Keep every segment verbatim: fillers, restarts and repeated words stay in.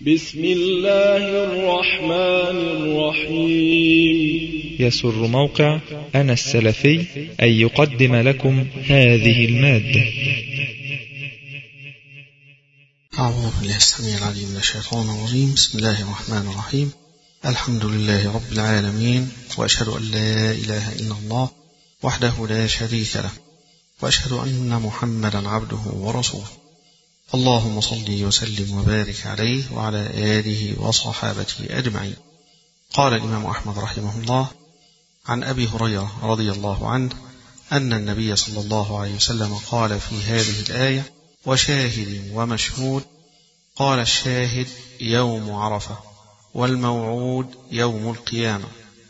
بسم الله الرحمن الرحيم. يسر موقع أنا السلفي أن يقدم لكم هذه المادة. أعوذ بالله السميع العليم من الشيطان الرجيم. بسم الله الرحمن الرحيم. الحمد لله رب العالمين، وأشهد أن لا إله إلا الله وحده لا شريك له، وأشهد أن محمدا عبده ورسوله. اللهم صل وسلم وبارك عليه وعلى آله وصحابته أجمعين. قال الإمام أحمد رحمه الله عن أبي هريرة رضي الله عنه أن النبي صلى الله عليه وسلم قال في هذه الآية: وشاهد ومشهود. قال الشاهد يوم عرفة، والموعود يوم القيامة.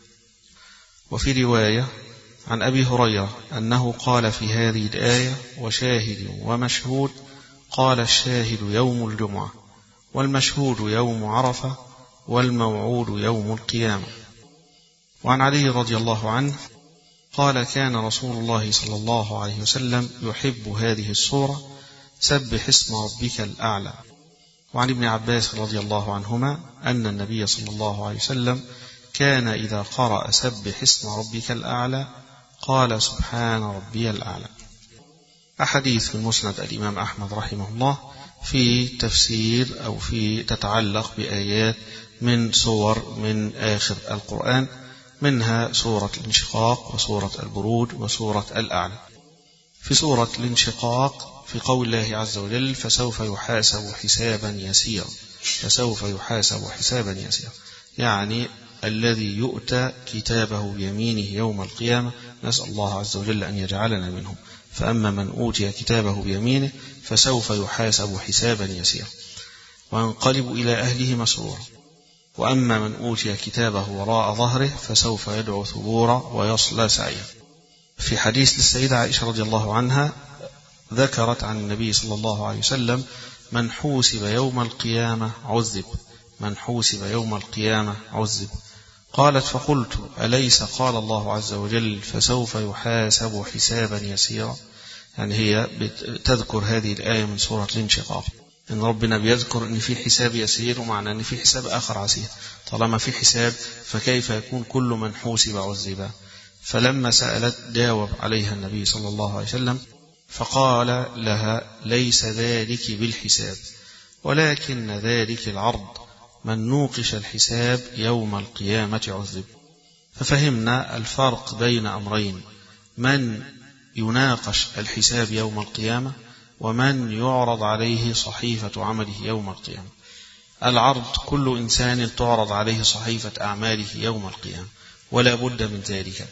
وفي رواية عن أبي هريرة أنه قال في هذه الآية: وشاهد ومشهود. قال الشاهد يوم الجمعة، والمشهود يوم عرفة، والموعود يوم القيامة. وعن علي رضي الله عنه قال: كان رسول الله صلى الله عليه وسلم يحب هذه السورة: سبح اسم ربك الأعلى. وعن ابن عباس رضي الله عنهما أن النبي صلى الله عليه وسلم كان إذا قرأ سبح اسم ربك الأعلى قال: سبحان ربي الأعلى. أحاديث في المسند الإمام أحمد رحمه الله في تفسير أو في تتعلق بآيات من سور من آخر القرآن، منها سورة الانشقاق وسورة البروج وسورة الأعلى. في سورة الانشقاق في قول الله عز وجل: فسوف يحاسب حسابا يسيرا. فسوف يحاسب حسابا يسيرا يعني الذي يؤتى كتابه بيمينه يوم القيامة، نسأل الله عز وجل أن يجعلنا منهم. فأما من أوتي كتابه بيمينه فسوف يحاسب حسابا يسيرا وينقلب إلى أهله مسرورا. وأما من أوتي كتابه وراء ظهره فسوف يدعو ثبورا ويصلى سعيرا. في حديث للسيدة عائشة رضي الله عنها ذكرت عن النبي صلى الله عليه وسلم: من حوسب يوم القيامة عذب. من حوسب يوم القيامة عذب. قالت: فقلت: أليس قال الله عز وجل: فسوف يحاسب حسابا يسيرا؟ يعني هي تذكر هذه الآية من سورة الانشقاق، إن ربنا بيذكر أن في حساب يسير، ومعنى أن في حساب آخر عسير. طالما في حساب فكيف يكون كل من حوسب عذبا؟ فلما سألت جاوب عليها النبي صلى الله عليه وسلم فقال لها: ليس ذلك بالحساب، ولكن ذلك العرض. من نوقش الحساب يوم القيامة عذب. ففهمنا الفرق بين أمرين: من يناقش الحساب يوم القيامة، ومن يعرض عليه صحيفة عمله يوم القيامة. العرض كل إنسان تعرض عليه صحيفة أعماله يوم القيامة، ولا بد من ذلك.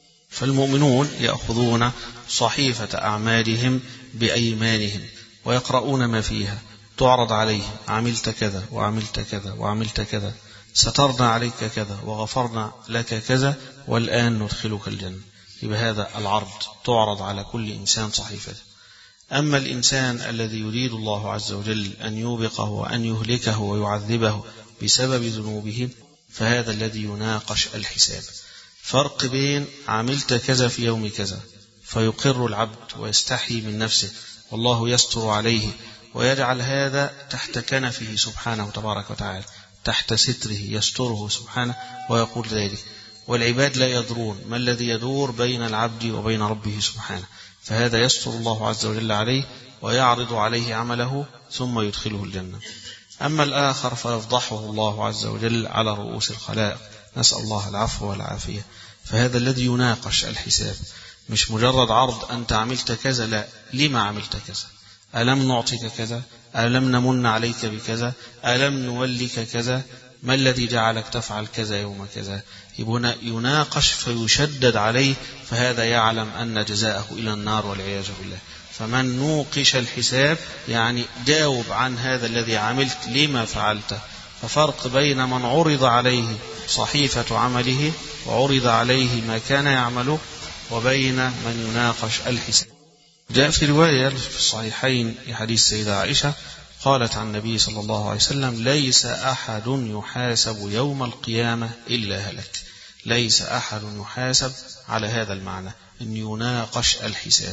فالمؤمنون يأخذون صحيفة أعمالهم بأيمانهم ويقرؤون ما فيها، تعرض عليهم: عملت كذا وعملت كذا وعملت كذا، سترنا عليك كذا وغفرنا لك كذا، والآن ندخلك الجنة. يبقى هذا العرض، تعرض على كل إنسان صحيفته. أما الإنسان الذي يريد الله عز وجل أن يوبقه وأن يهلكه ويعذبه بسبب ذنوبه، فهذا الذي يناقش الحساب. فرق بين عملت كذا في يوم كذا فيقر العبد ويستحي من نفسه والله يستر عليه ويجعل هذا تحت كنفه سبحانه تبارك وتعالى، تحت ستره يستره سبحانه ويقول ذلك، والعباد لا يدرون ما الذي يدور بين العبد وبين ربه سبحانه. فهذا يستر الله عز وجل عليه ويعرض عليه عمله ثم يدخله الجنة. أما الآخر فيفضحه الله عز وجل على رؤوس الخلائق، نسأل الله العفو والعافية. فهذا الذي يناقش الحساب، مش مجرد عرض: أنت عملت كذا، لا، لما عملت كذا؟ ألم نعطيك كذا؟ ألم نمن عليك بكذا؟ ألم نولك كذا؟ ما الذي جعلك تفعل كذا يوم كذا؟ هنا يناقش فيشدد عليه، فهذا يعلم أن جزاءه إلى النار والعياذ بالله. فمن نوقش الحساب يعني جاوب عن هذا الذي عملت لما فعلته. ففرق بين من عرض عليه صحيفة عمله وعرض عليه ما كان يعمله، وبين من يناقش الحساب. جاء في رواية في الصحيحين في حديث السيدة عائشة قالت عن النبي صلى الله عليه وسلم: ليس أحد يحاسب يوم القيامة إلا هلك. ليس أحد يحاسب على هذا المعنى، أن يناقش الحساب.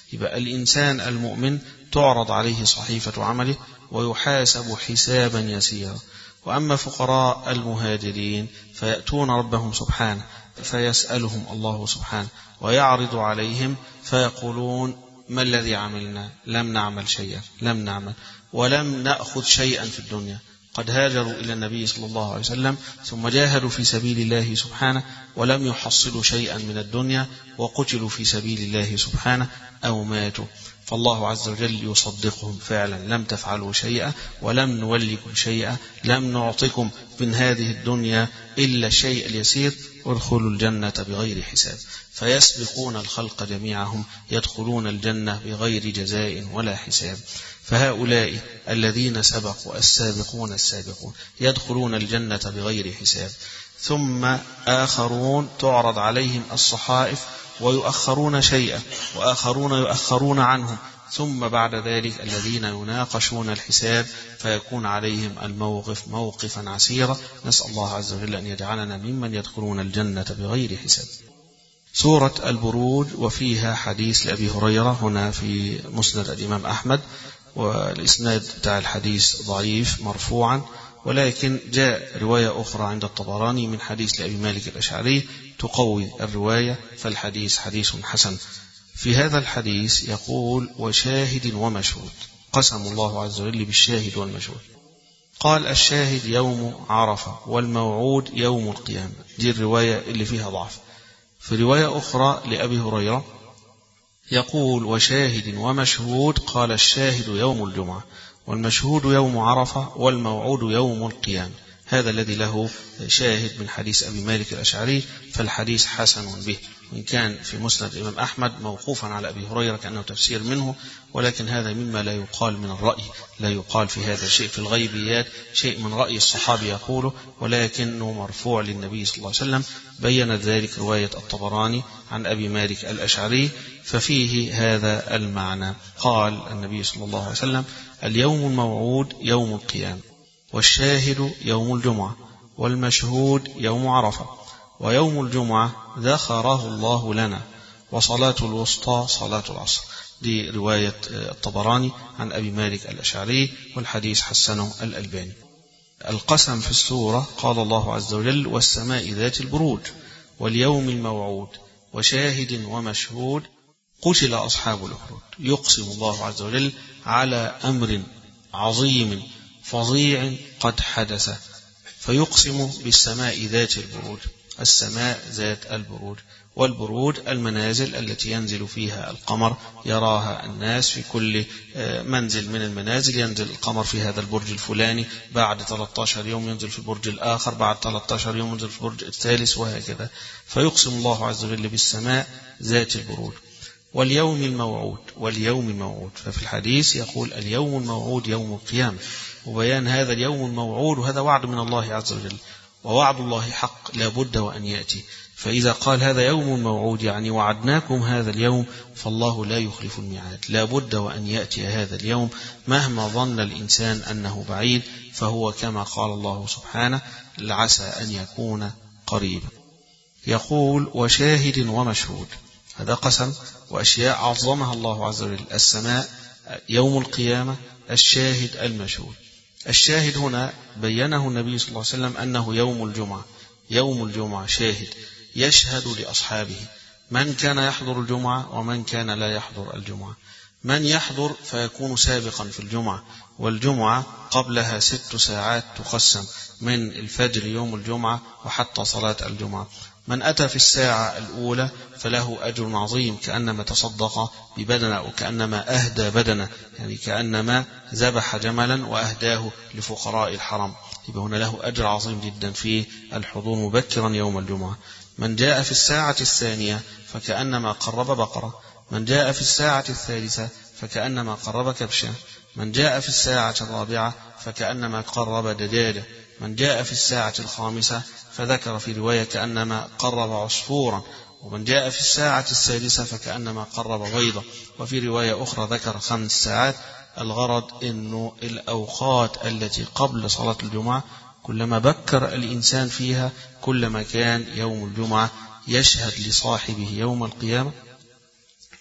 يبقى الإنسان المؤمن تعرض عليه صحيفة عمله ويحاسب حسابا يسيرا. وأما فقراء المهاجرين فيأتون ربهم سبحانه فيسألهم الله سبحانه ويعرض عليهم فيقولون ما الذي عملنا؟ لم نعمل شيئا، لم نعمل ولم نأخذ شيئا في الدنيا. قد هاجروا إلى النبي صلى الله عليه وسلم ثم جاهدوا في سبيل الله سبحانه ولم يحصلوا شيئا من الدنيا وقتلوا في سبيل الله سبحانه أو ماتوا، فالله عز وجل يصدقهم فعلا لم تفعلوا شيئا ولم نولكم شيئا، لم نعطكم من هذه الدنيا إلا الشيء اليسير، وادخلوا الجنة بغير حساب. فيسبقون الخلق جميعهم يدخلون الجنة بغير جزاء ولا حساب. فهؤلاء الذين سبقوا السابقون السابقون يدخلون الجنة بغير حساب. ثم آخرون تعرض عليهم الصحائف ويؤخرون شيئا وآخرون يؤخرون عنهم، ثم بعد ذلك الذين يناقشون الحساب فيكون عليهم الموقف موقفا عسيرا. نسأل الله عز وجل أن يجعلنا ممن يدخلون الجنة بغير حساب. سورة البروج وفيها حديث لأبي هريرة هنا في مسند الإمام أحمد، والإسناد بتاع الحديث ضعيف مرفوعا، ولكن جاء رواية أخرى عند الطبراني من حديث لأبي مالك الأشعري تقوي الرواية، فالحديث حديث حسن. في هذا الحديث يقول وشاهد ومشهود، قسم الله عز وجل بالشاهد والمشهود. قال الشاهد يوم عرفة والموعود يوم القيامة، دي الرواية اللي فيها ضعف. في رواية أخرى لأبي هريرة يقول وشاهد ومشهود، قال الشاهد يوم الجمعة والمشهود يوم عرفة والموعود يوم القيامة. هذا الذي له شاهد من حديث أبي مالك الأشعري، فالحديث حسن به، وإن كان في مسند الإمام أحمد موقوفا على أبي هريرة كأنه تفسير منه، ولكن هذا مما لا يقال من الرأي، لا يقال في هذا شيء في الغيبيات شيء من رأي الصحابي يقوله، ولكنه مرفوع للنبي صلى الله عليه وسلم. بيّنت ذلك رواية الطبراني عن أبي مالك الأشعري، ففيه هذا المعنى. قال النبي صلى الله عليه وسلم اليوم الموعود يوم القيامة، والشاهد يوم الجمعة، والمشهود يوم عرفة، ويوم الجمعة ذخره الله لنا، وصلاة الوسطى صلاة العصر. دي رواية الطبراني عن أبي مالك الأشعري، والحديث حسنه الألباني. القسم في السورة قال الله عز وجل والسماء ذات البروج واليوم الموعود وشاهد ومشهود قتل أصحاب الأخدود. يقسم الله عز وجل على أمر عظيم فظيع قد حدث، فيقسم بالسماء ذات البروج. السماء ذات البروج، والبروج المنازل التي ينزل فيها القمر، يراها الناس في كل منزل من المنازل، ينزل القمر في هذا البرج الفلاني، بعد ثلاثة عشر يوم ينزل في البرج الآخر، بعد ثلاثة عشر يوم ينزل في البرج الثالث، وهكذا. فيقسم الله عز وجل بالسماء ذات البروج واليوم الموعود. واليوم الموعود ففي الحديث يقول اليوم الموعود يوم القيامة، وبيان هذا اليوم الموعود، وهذا وعد من الله عز وجل، ووعد الله حق لا بد وأن يأتي. فإذا قال هذا يوم موعود يعني وعدناكم هذا اليوم، فالله لا يخلف الميعاد، لا بد وأن يأتي هذا اليوم مهما ظن الإنسان أنه بعيد، فهو كما قال الله سبحانه عسى أن يكون قريبا. يقول وشاهد ومشهود، هذا قسم وأشياء عظمها الله عز وجل، السماء يوم القيامة، الشاهد المشهود. الشاهد هنا بينه النبي صلى الله عليه وسلم أنه يوم الجمعة. يوم الجمعة شاهد يشهد لأصحابه، من كان يحضر الجمعة ومن كان لا يحضر الجمعة. من يحضر فيكون سابقا في الجمعة، والجمعة قبلها ست ساعات تقسم من الفجر يوم الجمعة وحتى صلاة الجمعة. من أتى في الساعة الأولى فله أجر عظيم، كأنما تصدق ببدنه وكأنما أهدى بدنه، يعني كأنما ذبح جملا وأهداه لفقراء الحرم، يبقى هنا له أجر عظيم جدا في الحضور مبكرا يوم الجمعة. من جاء في الساعة الثانية فكأنما قرب بقرة، من جاء في الساعة الثالثة فكأنما قرب كبشا، من جاء في الساعة الرابعة فكأنما قرب دجاجة، من جاء في الساعة الخامسة فذكر في رواية كأنما قرب عصفورا، ومن جاء في الساعة السادسة فكأنما قرب بيضة، وفي رواية أخرى ذكر خمس ساعات. الغرض أنه الأوقات التي قبل صلاة الجمعة كلما بكر الإنسان فيها كلما كان يوم الجمعة يشهد لصاحبه يوم القيامة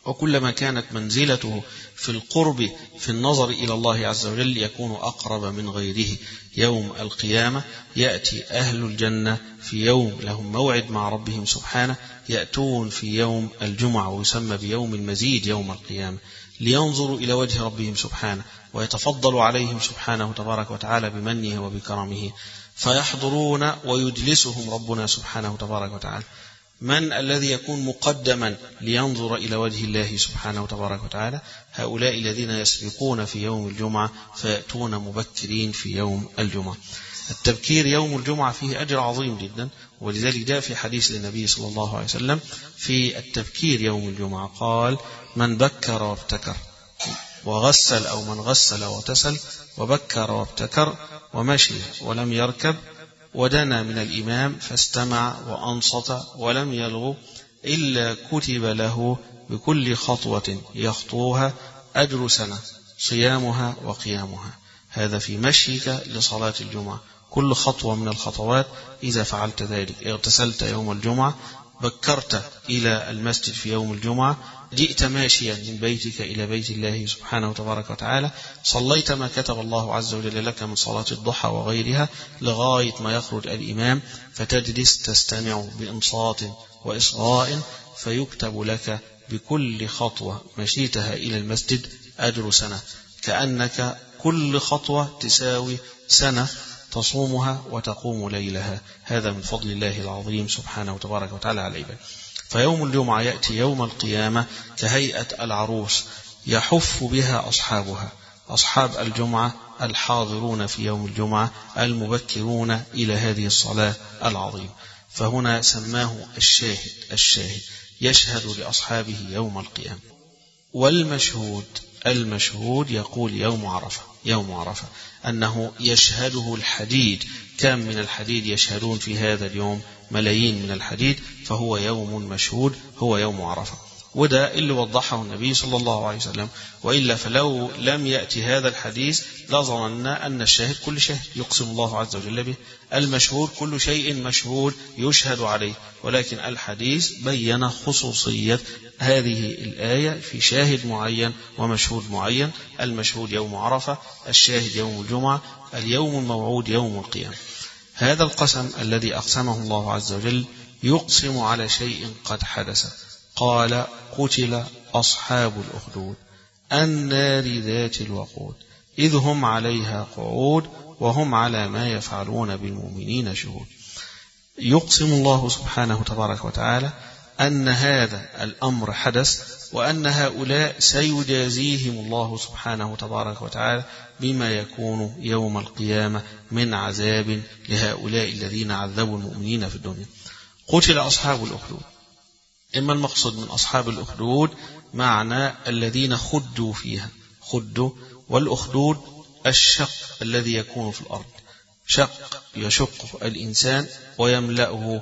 وكلما كانت منزلته في القرب في النظر إلى الله عز وجل يكون أقرب من غيره. يوم القيامة يأتي أهل الجنة في يوم لهم موعد مع ربهم سبحانه، يأتون في يوم الجمعة ويسمى بيوم المزيد يوم القيامة، لينظروا إلى وجه ربهم سبحانه ويتفضل عليهم سبحانه تبارك وتعالى بمنه وبكرمه، فيحضرون ويجلسهم ربنا سبحانه تبارك وتعالى. من الذي يكون مقدما لينظر إلى وجه الله سبحانه تبارك وتعالى؟ هؤلاء الذين يسبقون في يوم الجمعة فيأتون مبكرين في يوم الجمعة. التبكير يوم الجمعة فيه أجر عظيم جدا، ولذلك جاء في حديث للنبي صلى الله عليه وسلم في التبكير يوم الجمعة قال: من بكر وابتكر وغسل أو من غسل وتسل وبكر وابتكر ومشي ولم يركب ودنا من الإمام فاستمع وأنصت ولم يلغو إلا كتب له بكل خطوة يخطوها أجر سنة صيامها وقيامها. هذا في مشيك لصلاة الجمعة. كل خطوة من الخطوات إذا فعلت ذلك، اغتسلت يوم الجمعة، بكرت إلى المسجد في يوم الجمعة، جئت ماشيا من بيتك إلى بيت الله سبحانه وتبارك وتعالى، صليت ما كتب الله عز وجل لك من صلاة الضحى وغيرها لغاية ما يخرج الإمام، فتجلس تستمع بإنصات وإصغاء، فيكتب لك بكل خطوة مشيتها إلى المسجد أجر سنة، كأنك كل خطوة تساوي سنة تصومها وتقوم ليلها. هذا من فضل الله العظيم سبحانه وتبارك وتعالى على العباد. فيوم الجمعة يأتي يوم القيامة كهيئة العروس يحف بها أصحابها، أصحاب الجمعة الحاضرون في يوم الجمعة المبكرون إلى هذه الصلاة العظيمة. فهنا سماه الشاهد، الشاهد يشهد لأصحابه يوم القيامة. والمشهود، المشهود يقول يوم عرفة، يوم عرفة أنه يشهده الحديد، كم من الحديد يشهدون في هذا اليوم؟ ملايين من الحديد، فهو يوم مشهود، هو يوم عرفة. وده اللي وضحه النبي صلى الله عليه وسلم، وإلا فلو لم يأتي هذا الحديث لظننا أن الشاهد كل شاهد يقسم الله عز وجل به، المشهود كل شيء مشهود يشهد عليه، ولكن الحديث بين خصوصية هذه الآية في شاهد معين ومشهود معين. المشهود يوم عرفة، الشاهد يوم الجمعة، اليوم الموعود يوم القيامة. هذا القسم الذي أقسمه الله عز وجل يقسم على شيء قد حدث. قال: قتل أصحاب الأخدود النار ذات الوقود إذ هم عليها قعود وهم على ما يفعلون بالمؤمنين شهود. يقسم الله سبحانه تبارك وتعالى أن هذا الأمر حدث، وأن هؤلاء سيجازيهم الله سبحانه تبارك وتعالى بما يكون يوم القيامة من عذاب لهؤلاء الذين عذبوا المؤمنين في الدنيا. قتل أصحاب الأخدود، إما المقصود من أصحاب الأخدود معنى الذين خدوا فيها، خدوا، والأخدود الشق الذي يكون في الأرض، شق يشق الإنسان ويملأه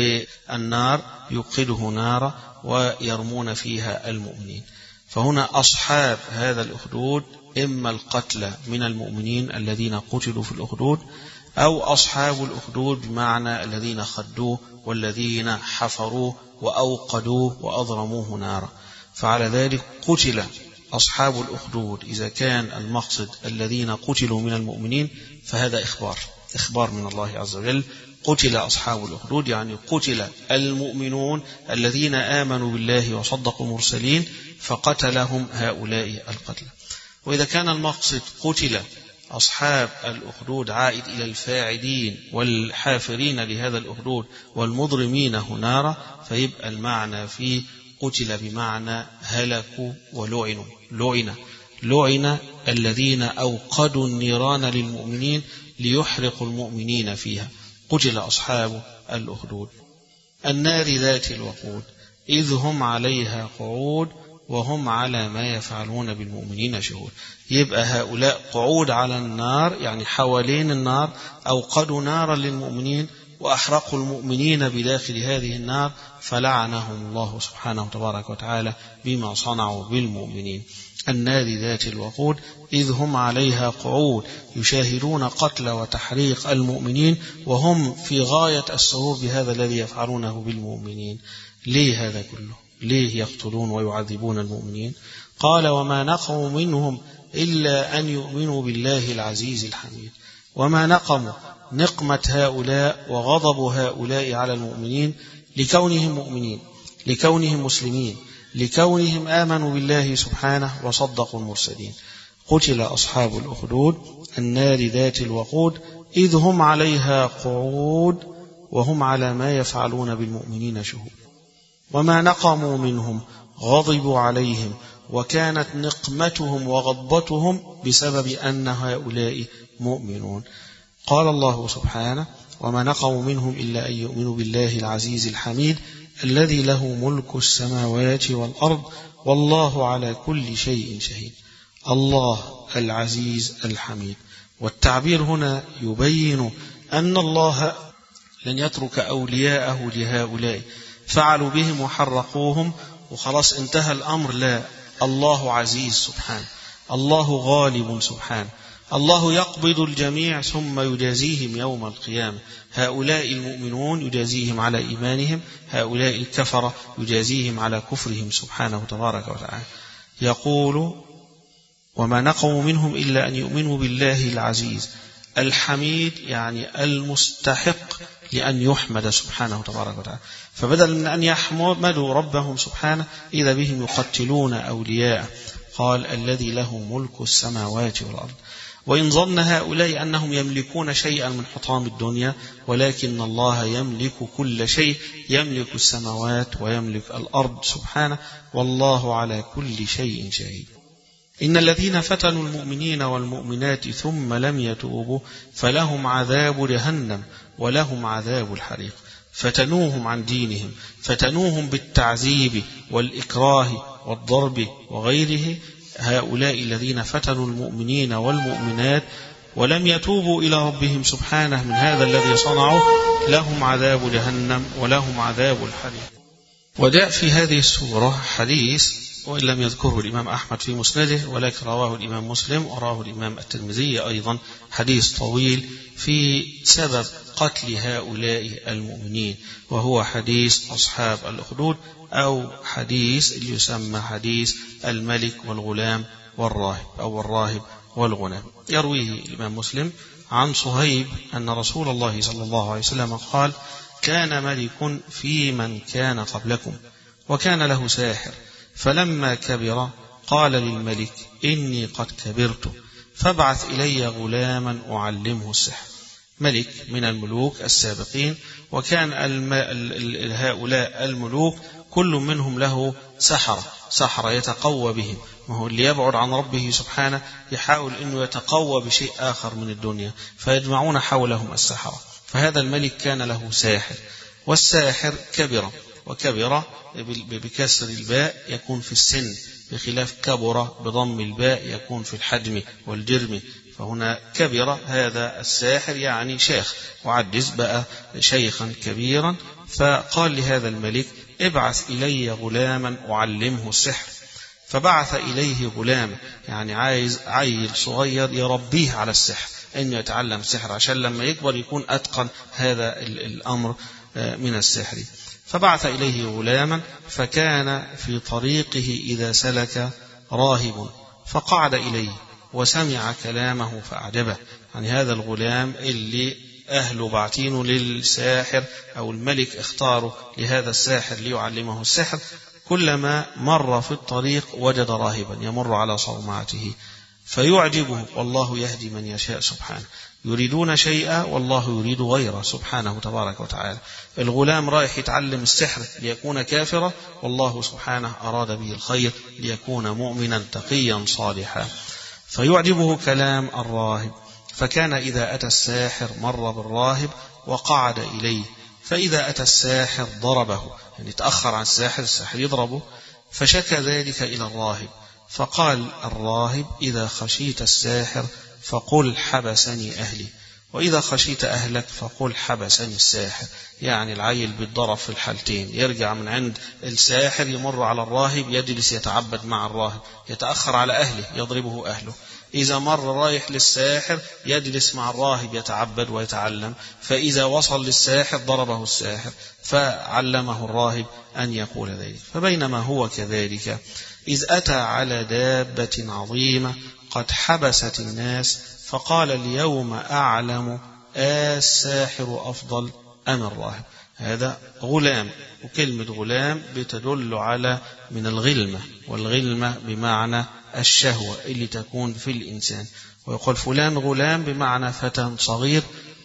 بالنار، يوقده نارا ويرمون فيها المؤمنين. فهنا أصحاب هذا الأخدود إما القتلى من المؤمنين الذين قتلوا في الأخدود، أو أصحاب الأخدود بمعنى الذين خدوه والذين حفروه وأوقدوه وأضرموه نارا. فعلى ذلك قتل أصحاب الأخدود إذا كان المقصد الذين قتلوا من المؤمنين، فهذا إخبار، إخبار من الله عز وجل. قتل أصحاب الأخدود يعني قتل المؤمنون الذين آمنوا بالله وصدقوا المرسلين فقتلهم هؤلاء القتلى. وإذا كان المقصد قتل أصحاب الأخدود عائد إلى الفاعلين والحافرين لهذا الأخدود والمضرمين نارا، فيبقى المعنى فيه قتل بمعنى هلكوا ولعنوا. لعن لعن الذين أوقدوا النيران للمؤمنين ليحرقوا المؤمنين فيها. قتل أصحاب الأخدود النار ذات الوقود إذ هم عليها قعود وهم على ما يفعلون بالمؤمنين شهود. يبقى هؤلاء قعود على النار يعني حوالين النار، أوقدوا نارا للمؤمنين وأحرقوا المؤمنين بداخل هذه النار، فلعنهم الله سبحانه تبارك وتعالى بما صنعوا بالمؤمنين. النار ذات الوقود إذ هم عليها قعود، يشاهدون قتل وتحريق المؤمنين وهم في غاية السرور بهذا الذي يفعلونه بالمؤمنين. ليه هذا كله؟ ليه يقتلون ويعذبون المؤمنين؟ قال وما نقموا منهم إلا أن يؤمنوا بالله العزيز الحميد. وما نقموا نقمة هؤلاء وغضب هؤلاء على المؤمنين لكونهم مؤمنين، لكونهم مسلمين، لكونهم آمنوا بالله سبحانه وصدقوا المرسلين. قتل أصحاب الأخدود النار ذات الوقود إذ هم عليها قعود وهم على ما يفعلون بالمؤمنين شهود. وما نقموا منهم غضبوا عليهم وكانت نقمتهم وغضبتهم بسبب أن هؤلاء مؤمنون. قال الله سبحانه وما نقموا منهم إلا أن يؤمنوا بالله العزيز الحميد الذي له ملك السماوات والأرض والله على كل شيء شهيد. الله العزيز الحميد. والتعبير هنا يبين أن الله لن يترك أولياءه لهؤلاء فعلوا بهم وحرقوهم وخلاص انتهى الأمر. لا، الله عزيز سبحانه، الله غالب سبحانه، الله يقبض الجميع ثم يجازيهم يوم القيامة. هؤلاء المؤمنون يجازيهم على إيمانهم، هؤلاء الكفرة يجازيهم على كفرهم سبحانه تبارك وتعالى. يقول وما نقموا منهم إلا أن يؤمنوا بالله العزيز الحميد، يعني المستحق لأن يحمد سبحانه تبارك وتعالى. فبدل من أن يحمدوا ربهم سبحانه إذا بهم يقتلون أولياء. قال الذي له ملك السماوات والأرض. وإن ظن هؤلاء أنهم يملكون شيئا من حطام الدنيا ولكن الله يملك كل شيء، يملك السماوات ويملك الأرض سبحانه والله على كل شيء شهيد. إن الذين فتنوا المؤمنين والمؤمنات ثم لم يتوبوا فلهم عذاب جهنم ولهم عذاب الحريق. فتنوهم عن دينهم، فتنوهم بالتعذيب والإكراه والضرب وغيره. هؤلاء الذين فتنوا المؤمنين والمؤمنات ولم يتوبوا إلى ربهم سبحانه من هذا الذي صنعوا لهم عذاب جهنم ولهم عذاب الحريق. وجاء في هذه السورة حديث وإن لم يذكره الإمام أحمد في مسنده ولكن رواه الإمام مسلم وراه الإمام الترمذي أيضا، حديث طويل في سبب قتل هؤلاء المؤمنين، وهو حديث أصحاب الأخدود أو حديث اللي يسمى حديث الملك والغلام والراهب أو الراهب والغلام. يرويه الإمام مسلم عن صهيب أن رسول الله صلى الله عليه وسلم قال كان ملك في من كان قبلكم وكان له ساحر فلما كبر قال للملك إني قد كبرت فابعث إلي غلاما أعلمه السحر. ملك من الملوك السابقين، وكان الم... هؤلاء الملوك كل منهم له سحرة سحرة يتقوى بهم، وهو اللي يبعد عن ربه سبحانه يحاول أنه يتقوى بشيء آخر من الدنيا فيجمعون حولهم السحرة. فهذا الملك كان له ساحر، والساحر كبر، وكبر بكسر الباء يكون في السن، بخلاف كبر بضم الباء يكون في الحجم والجرم. فهنا كبر هذا الساحر يعني شيخ وعجز بقى شيخا كبيرا. فقال لهذا الملك ابعث إلي غلاما أعلمه السحر. فبعث إليه غلام، يعني عايز عيل صغير يربيه على السحر، أنه يتعلم السحر عشان لما يكبر يكون أتقن هذا الأمر من السحر. فبعث إليه غلاما فكان في طريقه إذا سلك راهب فقعد إليه وسمع كلامه فأعجبه. يعني هذا الغلام اللي أهله بعتينه للساحر أو الملك اختاره لهذا الساحر ليعلمه السحر، كلما مر في الطريق وجد راهبا يمر على صومعته فيعجبه، والله يهدي من يشاء سبحانه. يريدون شيئا والله يريد غيره سبحانه تبارك وتعالى. الغلام رايح يتعلم السحر ليكون كافرا، والله سبحانه أراد به الخير ليكون مؤمنا تقيا صالحا. فيعجبه كلام الراهب، فكان إذا أتى الساحر مر بالراهب وقعد إليه، فإذا أتى الساحر ضربه، يعني تأخر عن الساحر الساحر يضربه. فشكى ذلك إلى الراهب، فقال الراهب إذا خشيت الساحر فقل حبسني أهلي، وإذا خشيت أهلك فقل حبسني الساحر. يعني العيل بالضرب في الحالتين، يرجع من عند الساحر يمر على الراهب يجلس يتعبد مع الراهب، يتأخر على أهله يضربه أهله، إذا مر رايح للساحر يجلس مع الراهب يتعبد ويتعلم، فإذا وصل للساحر ضربه الساحر فعلمه الراهب أن يقول ذلك. فبينما هو كذلك إذ أتى على دابة عظيمة قد حبست الناس فقال اليوم أعلم الساحر أفضل أم الراهب. هذا غلام، وكلمة غلام بتدل على من الغلمة، والغلمة بمعنى الشهوة اللي تكون في الإنسان، ويقول فلان غلام بمعنى فتى صغير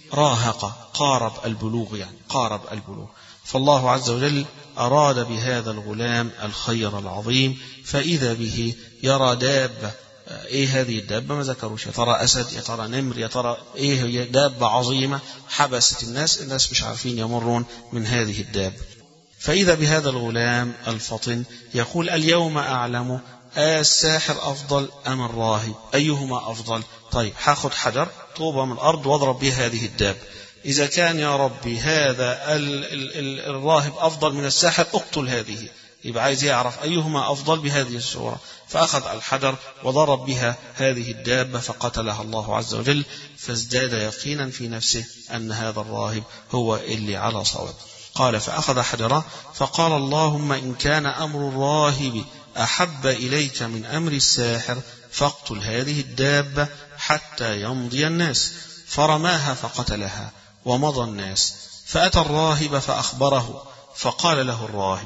راهق قارب البلوغ، يعني قارب البلوغ. فالله عز وجل أراد بهذا الغلام الخير العظيم، فإذا به يرى دابة. إيه هذه الدابة؟ ما ذكروش، يا ترى أسد، يا ترى نمر، يا ترى إيه هي؟ دابة عظيمة حبست الناس، الناس مش عارفين يمرون من هذه الدابة. فإذا بهذا الغلام الفطن يقول اليوم أعلم الساحر أفضل أم الراهب، أيهما أفضل؟ طيب هاخد حجر طوبة من الأرض واضرب بها هذه الدابة، إذا كان يا ربي هذا ال ال ال الراهب أفضل من الساحر اقتل هذه. يبقى عايز يعرف أيهما أفضل بهذه الصورة، فأخذ الحجر وضرب بها هذه الدابة فقتلها الله عز وجل، فازداد يقينا في نفسه أن هذا الراهب هو اللي على صواب. قال فأخذ حجرا فقال اللهم إن كان أمر الراهب أحب إليك من أمر الساحر فاقتل هذه الدابة حتى يمضي الناس، فرماها فقتلها ومضى الناس. فأتى الراهب فأخبره فقال له الراهب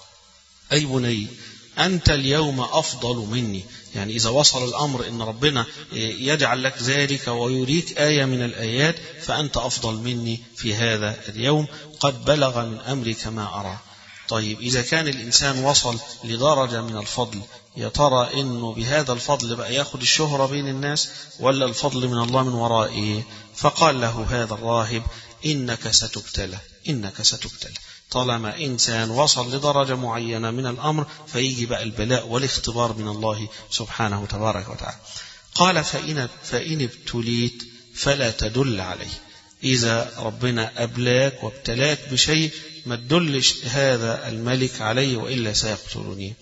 أي بني أنت اليوم أفضل مني، يعني إذا وصل الأمر إن ربنا يجعل لك ذلك ويريك آية من الآيات فأنت أفضل مني في هذا اليوم، قد بلغ من أمرك ما أرى. طيب إذا كان الإنسان وصل لدرجة من الفضل، يا ترى إنه بهذا الفضل بقى ياخد الشهرة بين الناس ولا الفضل من الله من ورائه؟ فقال له هذا الراهب إنك ستبتلى، إنك ستبتلى. طالما إنسان وصل لدرجة معينة من الأمر فيجي بقى البلاء والاختبار من الله سبحانه تبارك وتعالى. قال فإن, فإن ابتليت فلا تدل عليه، إذا ربنا أبلاك وابتلاك بشيء ما تدلش هذا الملك عليه وإلا سيقتلني.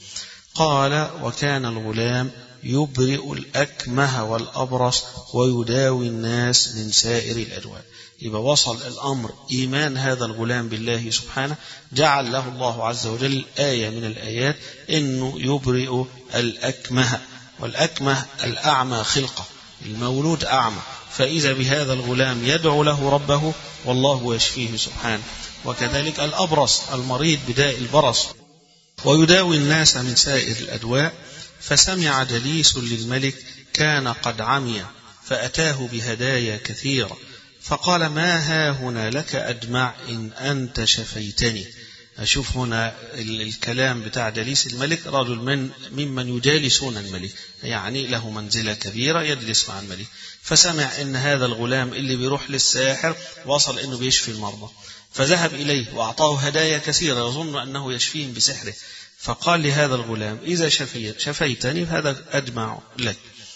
قال وكان الغلام يبرئ الأكمه والأبرص ويداوي الناس من سائر الأدواء. يبقى وصل الأمر إيمان هذا الغلام بالله سبحانه، جعل له الله عز وجل آية من الآيات إنه يبرئ الأكمه، والأكمه الأعمى خلقة، المولود أعمى، فإذا بهذا الغلام يدعو له ربه والله يشفيه سبحانه. وكذلك الأبرص المريض بداء البرص، ويداوي الناس من سائر الأدواء. فسمع جليس للملك كان قد عمي فأتاه بهدايا كثيرة، فقال ما ها هنا لك أدمع إن أنت شفيتني. أشوف هنا الكلام بتاع جليس الملك، رجل من ممن يجالسون الملك، يعني له منزلة كبيرة يجلس مع الملك. فسمع إن هذا الغلام اللي بيروح للساحر وصل إنه بيشفي المرضى، فذهب إليه وأعطاه هدايا كثيرة يظن أنه يشفيهم بسحره. فقال لهذا الغلام إذا شفيت شفيتني فهذا أدمع لك.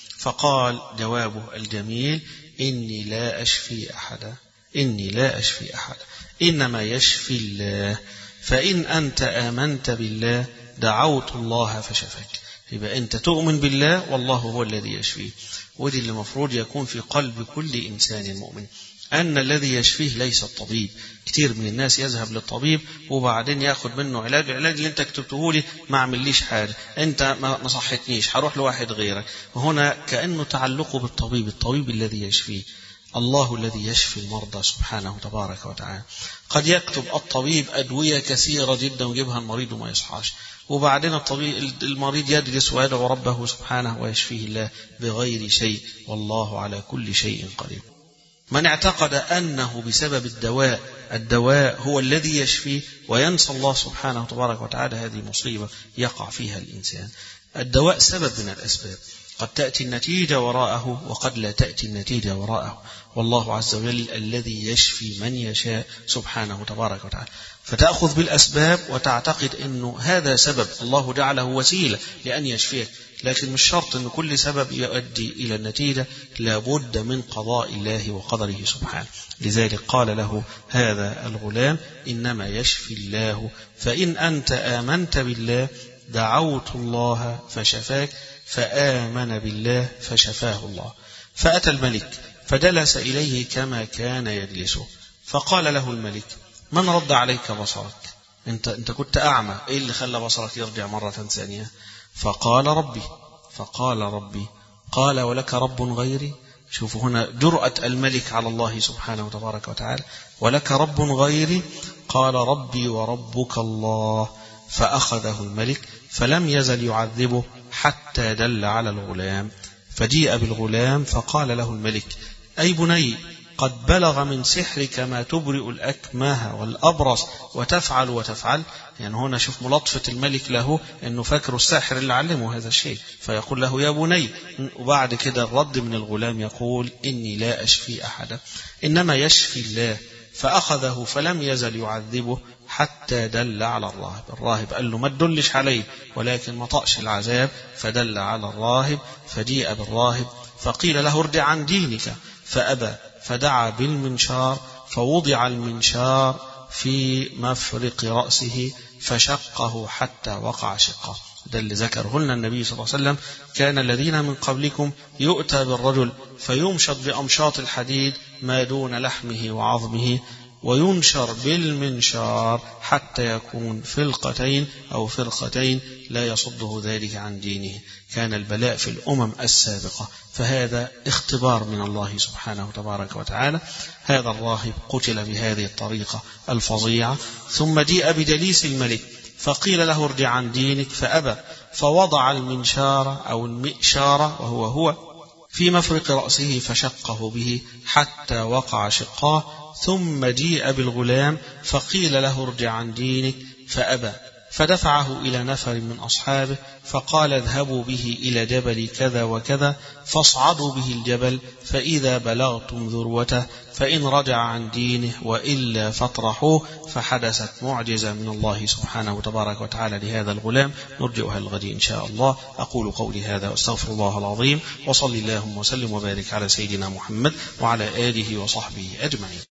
فقال جوابه الجميل إني لا أشفي أحدا، إني لا أشفي أحدا، إنما يشفي الله، فإن أنت آمنت بالله دعوت الله فشفاك. يبقى أنت تؤمن بالله والله هو الذي يشفيه. ودي اللي المفروض يكون في قلب كل إنسان مؤمن، أن الذي يشفيه ليس الطبيب. كتير من الناس يذهب للطبيب وبعدين ياخد منه علاج، العلاج اللي انت كتبته لي ما عمليش حاجة، انت ما صحتنيش، هروح لواحد غيرك. وهنا كأنه تعلقه بالطبيب، الطبيب الذي يشفيه، الله الذي يشفي المرضى سبحانه تبارك وتعالى. قد يكتب الطبيب أدوية كثيرة جدا ويجيبها المريض وما يصحاش، وبعدين الطبيب المريض يجلس ويدعو ربه سبحانه ويشفيه الله بغير شيء، والله على كل شيء قدير. من اعتقد أنه بسبب الدواء الدواء هو الذي يشفيه وينسى الله سبحانه تبارك وتعالى، هذه مصيبة يقع فيها الإنسان. الدواء سبب من الأسباب، قد تأتي النتيجة وراءه وقد لا تأتي النتيجة وراءه، والله عز وجل الذي يشفي من يشاء سبحانه تبارك وتعالى. فتأخذ بالأسباب وتعتقد أنه هذا سبب الله جعله وسيلة لأن يشفيك، لكن مش شرط أن كل سبب يؤدي إلى النتيجة، لابد من قضاء الله وقدره سبحانه. لذلك قال له هذا الغلام إنما يشفي الله، فإن أنت آمنت بالله دعوت الله فشفاك. فآمن بالله فشفاه الله. فأتى الملك فجلس إليه كما كان يجلسه، فقال له الملك: من رد عليك بصرك؟ أنت, أنت كنت أعمى، إيه اللي خلى بصرك يرجع مرة ثانية؟ فقال: ربي. فقال: ربي. قال: ولك رب غيري؟ شوفوا هنا جرأة الملك على الله سبحانه وتبارك وتعالى. ولك رب غيري؟ قال: ربي وربك الله. فأخذه الملك فلم يزل يعذبه حتى دل على الغلام. فجيء بالغلام فقال له الملك: أي بني، قد بلغ من سحرك ما تبرئ الأكمه والأبرص وتفعل وتفعل. يعني هنا شوف ملطفة الملك له، أنه فاكر الساحر اللي علمه هذا الشيء، فيقول له: يا بني. وبعد كده الرد من الغلام يقول: إني لا أشفي أحدا، إنما يشفي الله. فأخذه فلم يزل يعذبه حتى دل على الراهب. الراهب قال له: ما تدلش عليه، ولكن ما طأش العذاب، فدل على الراهب. فجيء بالراهب فقيل له: ارجع عن دينك، فأبى. فدعا بالمنشار فوضع المنشار في مفرق رأسه فشقه حتى وقع شقه. ده اللي ذكره لنا النبي صلى الله عليه وسلم: كان الذين من قبلكم يؤتى بالرجل فيمشط بأمشاط الحديد ما دون لحمه وعظمه، وينشر بالمنشار حتى يكون فرقتين أو فرقتين لا يصده ذلك عن دينه. كان البلاء في الأمم السابقة، فهذا اختبار من الله سبحانه وتبارك وتعالى. هذا الراهب قتل بهذه الطريقة الفظيعة. ثم جيء بجليس الملك فقيل له: ارجع عن دينك، فأبى. فوضع المنشار أو المئشار وهو هو في مفرق رأسه فشقه به حتى وقع شقاه. ثم جيء بالغلام فقيل له: ارجع عن دينك، فأبى. فدفعه إلى نفر من أصحابه فقال: اذهبوا به إلى جبل كذا وكذا فاصعدوا به الجبل، فإذا بلغتم ذروته فإن رجع عن دينه وإلا فاطرحوه. فحدثت معجزة من الله سبحانه وتبارك وتعالى لهذا الغلام، نرجئها الغد إن شاء الله. أقول قولي هذا واستغفر الله العظيم، وصلي اللهم وسلم وبارك على سيدنا محمد وعلى آله وصحبه أجمعين.